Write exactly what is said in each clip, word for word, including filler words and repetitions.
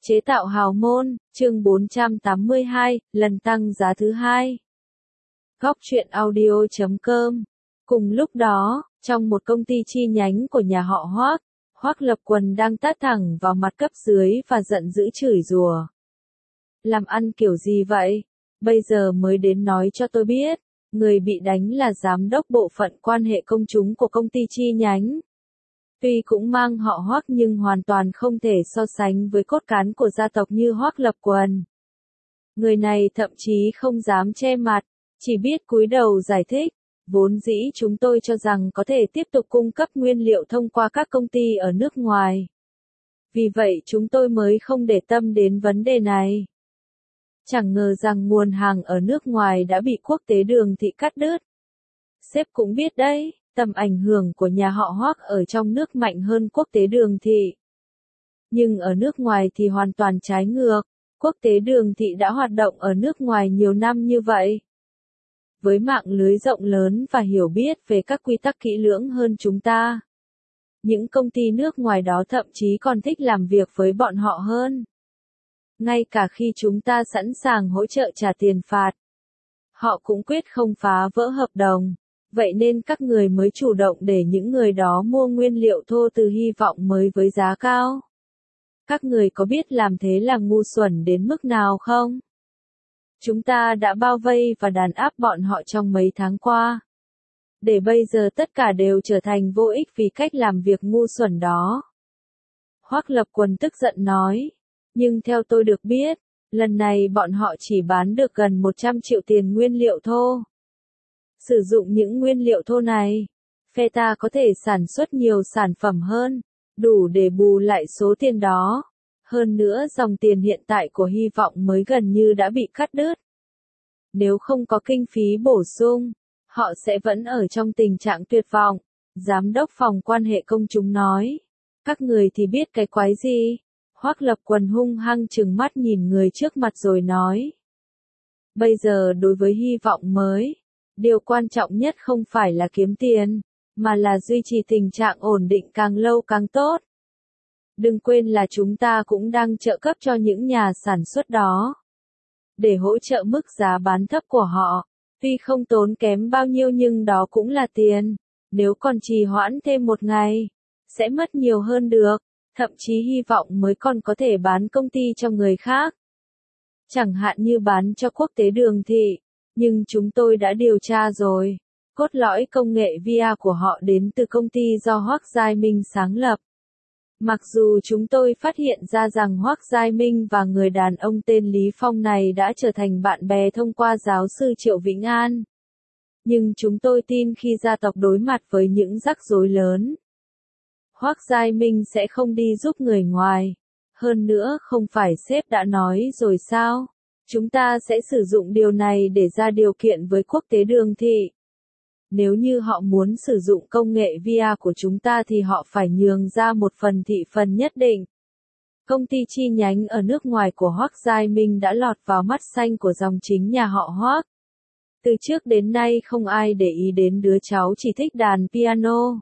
Chế tạo hào môn, chương bốn trăm tám mươi hai, lần tăng giá thứ hai. Góc truyện audio chấm com. Cùng lúc đó, trong một công ty chi nhánh của nhà họ Hoác, Hoác Lập Quần đang tát thẳng vào mặt cấp dưới và giận dữ chửi rủa. Làm ăn kiểu gì vậy? Bây giờ mới đến nói cho tôi biết, người bị đánh là giám đốc bộ phận quan hệ công chúng của công ty chi nhánh. Tuy cũng mang họ Hoác nhưng hoàn toàn không thể so sánh với cốt cán của gia tộc như Hoác Lập Quần. Người này thậm chí không dám che mặt, chỉ biết cúi đầu giải thích, vốn dĩ chúng tôi cho rằng có thể tiếp tục cung cấp nguyên liệu thông qua các công ty ở nước ngoài. Vì vậy chúng tôi mới không để tâm đến vấn đề này. Chẳng ngờ rằng nguồn hàng ở nước ngoài đã bị quốc tế Đường Thị cắt đứt. Sếp cũng biết đấy. Tầm ảnh hưởng của nhà họ Hoác ở trong nước mạnh hơn quốc tế Đường Thị. Nhưng ở nước ngoài thì hoàn toàn trái ngược, quốc tế Đường Thị đã hoạt động ở nước ngoài nhiều năm như vậy. Với mạng lưới rộng lớn và hiểu biết về các quy tắc kỹ lưỡng hơn chúng ta. Những công ty nước ngoài đó thậm chí còn thích làm việc với bọn họ hơn. Ngay cả khi chúng ta sẵn sàng hỗ trợ trả tiền phạt, họ cũng quyết không phá vỡ hợp đồng. Vậy nên các người mới chủ động để những người đó mua nguyên liệu thô từ Hy vọng mới với giá cao. Các người có biết làm thế là ngu xuẩn đến mức nào không? Chúng ta đã bao vây và đàn áp bọn họ trong mấy tháng qua. Để bây giờ tất cả đều trở thành vô ích vì cách làm việc ngu xuẩn đó. Hoác Lập Quần tức giận nói. Nhưng theo tôi được biết, lần này bọn họ chỉ bán được gần một trăm triệu tiền nguyên liệu thô. Sử dụng những nguyên liệu thô này, phe ta có thể sản xuất nhiều sản phẩm hơn, đủ để bù lại số tiền đó. Hơn nữa dòng tiền hiện tại của Hy vọng mới gần như đã bị cắt đứt. Nếu không có kinh phí bổ sung, họ sẽ vẫn ở trong tình trạng tuyệt vọng. Giám đốc phòng quan hệ công chúng nói. Các người thì biết cái quái gì? Hoác Lập Quần hung hăng trừng mắt nhìn người trước mặt rồi nói. Bây giờ đối với Hy vọng mới, điều quan trọng nhất không phải là kiếm tiền, mà là duy trì tình trạng ổn định càng lâu càng tốt. Đừng quên là chúng ta cũng đang trợ cấp cho những nhà sản xuất đó. Để hỗ trợ mức giá bán thấp của họ, tuy không tốn kém bao nhiêu nhưng đó cũng là tiền. Nếu còn trì hoãn thêm một ngày, sẽ mất nhiều hơn được, thậm chí Hy vọng mới còn có thể bán công ty cho người khác. Chẳng hạn như bán cho quốc tế Đường Thị. Nhưng chúng tôi đã điều tra rồi, cốt lõi công nghệ vê rờ của họ đến từ công ty do Hoác Giai Minh sáng lập. Mặc dù chúng tôi phát hiện ra rằng Hoác Giai Minh và người đàn ông tên Lý Phong này đã trở thành bạn bè thông qua giáo sư Triệu Vĩnh An. Nhưng chúng tôi tin khi gia tộc đối mặt với những rắc rối lớn, Hoác Giai Minh sẽ không đi giúp người ngoài. Hơn nữa không phải sếp đã nói rồi sao? Chúng ta sẽ sử dụng điều này để ra điều kiện với quốc tế Đường Thị. Nếu như họ muốn sử dụng công nghệ vê rờ của chúng ta thì họ phải nhường ra một phần thị phần nhất định. Công ty chi nhánh ở nước ngoài của Hoác Giai Minh đã lọt vào mắt xanh của dòng chính nhà họ Hoác. Từ trước đến nay không ai để ý đến đứa cháu chỉ thích đàn piano,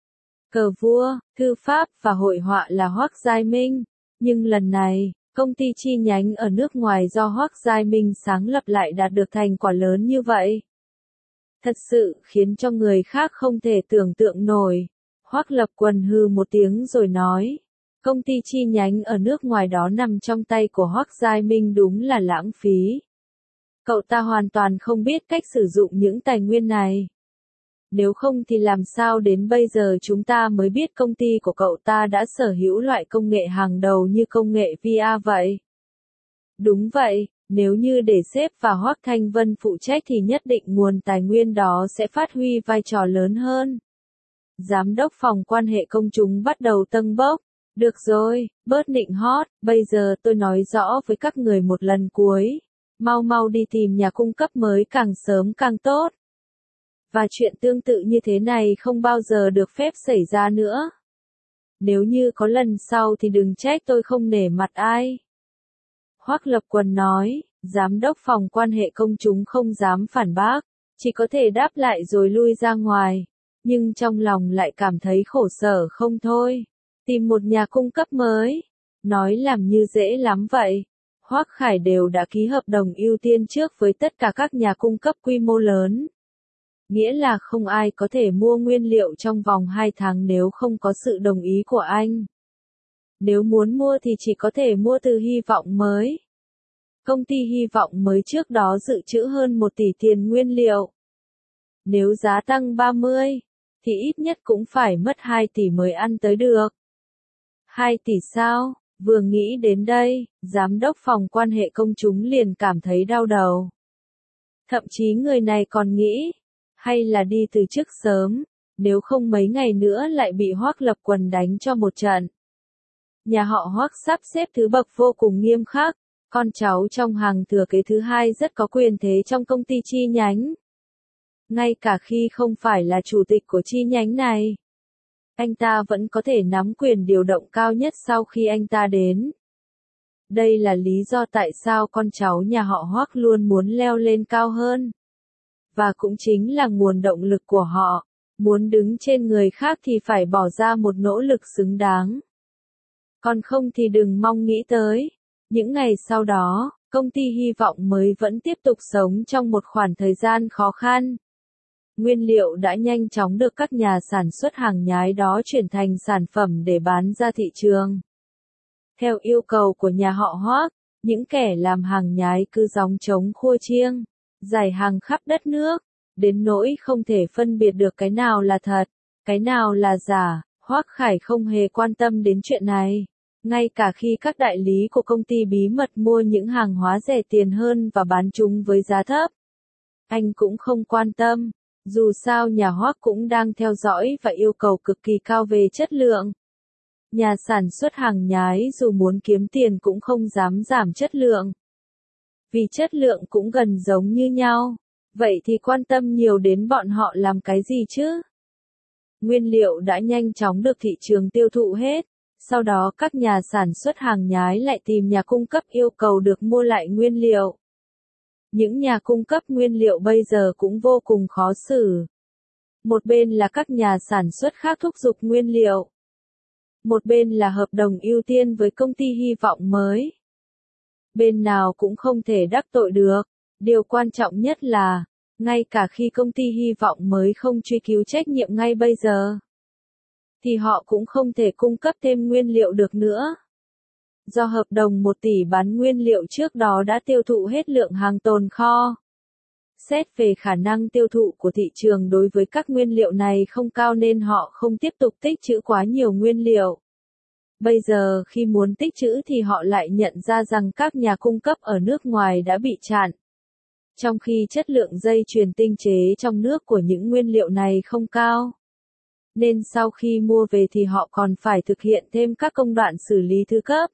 cờ vua, thư pháp và hội họa là Hoác Giai Minh. Nhưng lần này, công ty chi nhánh ở nước ngoài do Hoác Giai Minh sáng lập lại đạt được thành quả lớn như vậy. Thật sự khiến cho người khác không thể tưởng tượng nổi. Hoác Lập Quần hừ một tiếng rồi nói. Công ty chi nhánh ở nước ngoài đó nằm trong tay của Hoác Giai Minh đúng là lãng phí. Cậu ta hoàn toàn không biết cách sử dụng những tài nguyên này. Nếu không thì làm sao đến bây giờ chúng ta mới biết công ty của cậu ta đã sở hữu loại công nghệ hàng đầu như công nghệ vê rờ vậy? Đúng vậy, nếu như để sếp và Hoác Thanh Vân phụ trách thì nhất định nguồn tài nguyên đó sẽ phát huy vai trò lớn hơn. Giám đốc phòng quan hệ công chúng bắt đầu tâng bốc. Được rồi, bớt nịnh hót, bây giờ tôi nói rõ với các người một lần cuối. Mau mau đi tìm nhà cung cấp mới càng sớm càng tốt. Và chuyện tương tự như thế này không bao giờ được phép xảy ra nữa. Nếu như có lần sau thì đừng trách tôi không nể mặt ai. Hoác Lập Quần nói, giám đốc phòng quan hệ công chúng không dám phản bác, chỉ có thể đáp lại rồi lui ra ngoài. Nhưng trong lòng lại cảm thấy khổ sở không thôi. Tìm một nhà cung cấp mới. Nói làm như dễ lắm vậy. Hoắc Khải đều đã ký hợp đồng ưu tiên trước với tất cả các nhà cung cấp quy mô lớn. Nghĩa là không ai có thể mua nguyên liệu trong vòng hai tháng nếu không có sự đồng ý của anh. Nếu muốn mua thì chỉ có thể mua từ Hy vọng mới. Công ty Hy vọng mới trước đó dự trữ hơn một tỷ tiền nguyên liệu. Nếu giá tăng ba mươi, thì ít nhất cũng phải mất hai tỷ mới ăn tới được. hai tỷ sao? Vừa nghĩ đến đây, giám đốc phòng quan hệ công chúng liền cảm thấy đau đầu. Thậm chí người này còn nghĩ, hay là đi từ chức sớm, nếu không mấy ngày nữa lại bị Hoắc Lập Quần đánh cho một trận. Nhà họ Hoắc sắp xếp thứ bậc vô cùng nghiêm khắc, con cháu trong hàng thừa kế thứ hai rất có quyền thế trong công ty chi nhánh. Ngay cả khi không phải là chủ tịch của chi nhánh này, anh ta vẫn có thể nắm quyền điều động cao nhất sau khi anh ta đến. Đây là lý do tại sao con cháu nhà họ Hoắc luôn muốn leo lên cao hơn. Và cũng chính là nguồn động lực của họ, muốn đứng trên người khác thì phải bỏ ra một nỗ lực xứng đáng. Còn không thì đừng mong nghĩ tới. Những ngày sau đó, công ty Hy vọng mới vẫn tiếp tục sống trong một khoảng thời gian khó khăn. Nguyên liệu đã nhanh chóng được các nhà sản xuất hàng nhái đó chuyển thành sản phẩm để bán ra thị trường. Theo yêu cầu của nhà họ Hoắc, những kẻ làm hàng nhái cứ gióng trống khua chiêng, rải hàng khắp đất nước, đến nỗi không thể phân biệt được cái nào là thật, cái nào là giả. Hoắc Khải không hề quan tâm đến chuyện này. Ngay cả khi các đại lý của công ty bí mật mua những hàng hóa rẻ tiền hơn và bán chúng với giá thấp, anh cũng không quan tâm. Dù sao nhà Hoắc cũng đang theo dõi và yêu cầu cực kỳ cao về chất lượng. Nhà sản xuất hàng nhái dù muốn kiếm tiền cũng không dám giảm chất lượng. Vì chất lượng cũng gần giống như nhau. Vậy thì quan tâm nhiều đến bọn họ làm cái gì chứ? Nguyên liệu đã nhanh chóng được thị trường tiêu thụ hết. Sau đó các nhà sản xuất hàng nhái lại tìm nhà cung cấp yêu cầu được mua lại nguyên liệu. Những nhà cung cấp nguyên liệu bây giờ cũng vô cùng khó xử. Một bên là các nhà sản xuất khác thúc giục nguyên liệu. Một bên là hợp đồng ưu tiên với công ty Hy vọng mới. Bên nào cũng không thể đắc tội được. Điều quan trọng nhất là, ngay cả khi công ty Hy vọng mới không truy cứu trách nhiệm ngay bây giờ, thì họ cũng không thể cung cấp thêm nguyên liệu được nữa. Do hợp đồng một tỷ bán nguyên liệu trước đó đã tiêu thụ hết lượng hàng tồn kho. Xét về khả năng tiêu thụ của thị trường đối với các nguyên liệu này không cao nên họ không tiếp tục tích trữ quá nhiều nguyên liệu. Bây giờ khi muốn tích trữ thì họ lại nhận ra rằng các nhà cung cấp ở nước ngoài đã bị chặn. Trong khi chất lượng dây chuyền tinh chế trong nước của những nguyên liệu này không cao. Nên sau khi mua về thì họ còn phải thực hiện thêm các công đoạn xử lý thứ cấp.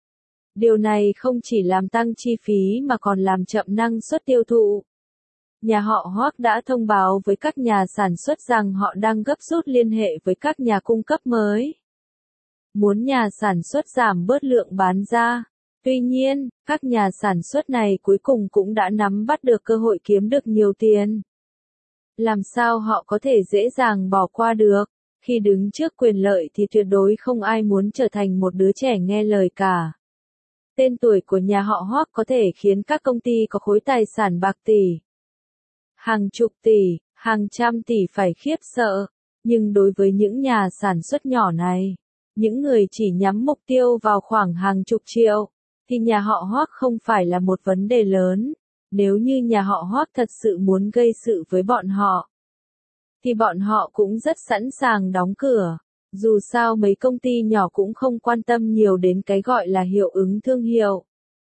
Điều này không chỉ làm tăng chi phí mà còn làm chậm năng suất tiêu thụ. Nhà họ Hoắc đã thông báo với các nhà sản xuất rằng họ đang gấp rút liên hệ với các nhà cung cấp mới. Muốn nhà sản xuất giảm bớt lượng bán ra. Tuy nhiên, các nhà sản xuất này cuối cùng cũng đã nắm bắt được cơ hội kiếm được nhiều tiền. Làm sao họ có thể dễ dàng bỏ qua được? Khi đứng trước quyền lợi thì tuyệt đối không ai muốn trở thành một đứa trẻ nghe lời cả. Tên tuổi của nhà họ Hoắc có thể khiến các công ty có khối tài sản bạc tỷ, hàng chục tỷ, hàng trăm tỷ phải khiếp sợ. Nhưng đối với những nhà sản xuất nhỏ này, những người chỉ nhắm mục tiêu vào khoảng hàng chục triệu, thì nhà họ Hoắc không phải là một vấn đề lớn. Nếu như nhà họ Hoắc thật sự muốn gây sự với bọn họ, thì bọn họ cũng rất sẵn sàng đóng cửa. Dù sao mấy công ty nhỏ cũng không quan tâm nhiều đến cái gọi là hiệu ứng thương hiệu.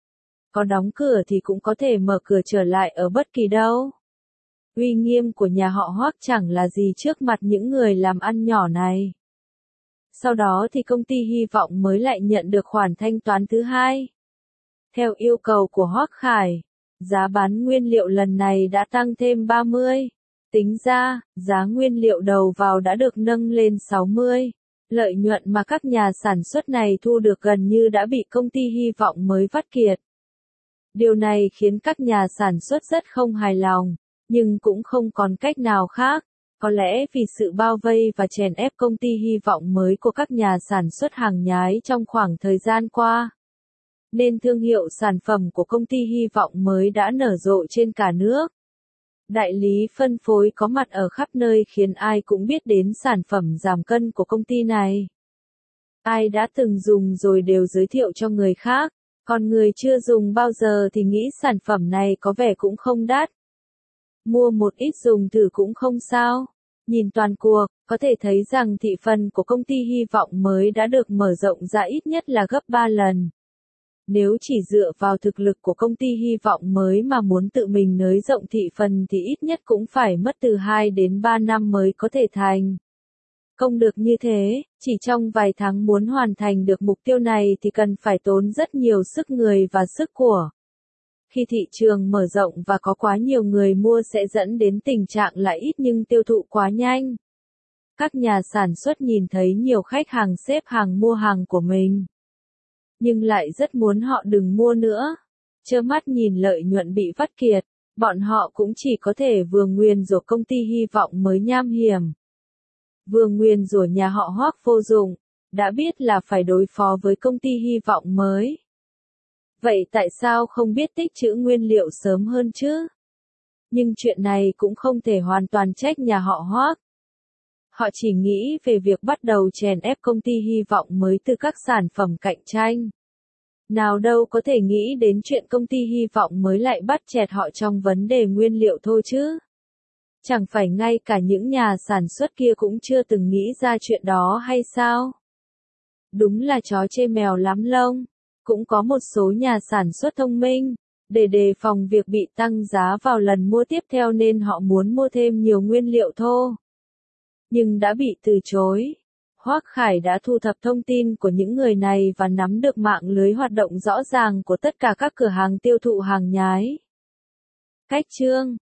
Có đóng cửa thì cũng có thể mở cửa trở lại ở bất kỳ đâu. Uy nghiêm của nhà họ Hoắc chẳng là gì trước mặt những người làm ăn nhỏ này. Sau đó thì công ty Hy vọng mới lại nhận được khoản thanh toán thứ hai. Theo yêu cầu của Hoắc Khải, giá bán nguyên liệu lần này đã tăng thêm ba mươi. Tính ra, giá nguyên liệu đầu vào đã được nâng lên sáu mươi. Lợi nhuận mà các nhà sản xuất này thu được gần như đã bị công ty Hy vọng mới vắt kiệt. Điều này khiến các nhà sản xuất rất không hài lòng, nhưng cũng không còn cách nào khác. Có lẽ vì sự bao vây và chèn ép công ty hy vọng mới của các nhà sản xuất hàng nhái trong khoảng thời gian qua, nên thương hiệu sản phẩm của công ty hy vọng mới đã nở rộ trên cả nước. Đại lý phân phối có mặt ở khắp nơi khiến ai cũng biết đến sản phẩm giảm cân của công ty này. Ai đã từng dùng rồi đều giới thiệu cho người khác, còn người chưa dùng bao giờ thì nghĩ sản phẩm này có vẻ cũng không đắt. Mua một ít dùng thử cũng không sao. Nhìn toàn cuộc, có thể thấy rằng thị phần của công ty hy vọng mới đã được mở rộng ra ít nhất là gấp ba lần. Nếu chỉ dựa vào thực lực của công ty hy vọng mới mà muốn tự mình nới rộng thị phần thì ít nhất cũng phải mất từ hai đến ba năm mới có thể thành công được như thế. Chỉ trong vài tháng muốn hoàn thành được mục tiêu này thì cần phải tốn rất nhiều sức người và sức của. Khi thị trường mở rộng và có quá nhiều người mua sẽ dẫn đến tình trạng là ít nhưng tiêu thụ quá nhanh. Các nhà sản xuất nhìn thấy nhiều khách hàng xếp hàng mua hàng của mình, nhưng lại rất muốn họ đừng mua nữa. Trơ mắt nhìn lợi nhuận bị vắt kiệt, bọn họ cũng chỉ có thể vừa nguyền rủa công ty hy vọng mới nham hiểm, vừa nguyền rủa nhà họ Hoắc vô dụng, đã biết là phải đối phó với công ty hy vọng mới. Vậy tại sao không biết tích trữ nguyên liệu sớm hơn chứ? Nhưng chuyện này cũng không thể hoàn toàn trách nhà họ Hoắc. Họ chỉ nghĩ về việc bắt đầu chèn ép công ty hy vọng mới từ các sản phẩm cạnh tranh. Nào đâu có thể nghĩ đến chuyện công ty hy vọng mới lại bắt chẹt họ trong vấn đề nguyên liệu thôi chứ. Chẳng phải ngay cả những nhà sản xuất kia cũng chưa từng nghĩ ra chuyện đó hay sao? Đúng là chó chê mèo lắm lông. Cũng có một số nhà sản xuất thông minh, để đề phòng việc bị tăng giá vào lần mua tiếp theo nên họ muốn mua thêm nhiều nguyên liệu thô. Nhưng đã bị từ chối. Hoắc Khải đã thu thập thông tin của những người này và nắm được mạng lưới hoạt động rõ ràng của tất cả các cửa hàng tiêu thụ hàng nhái. Cách chương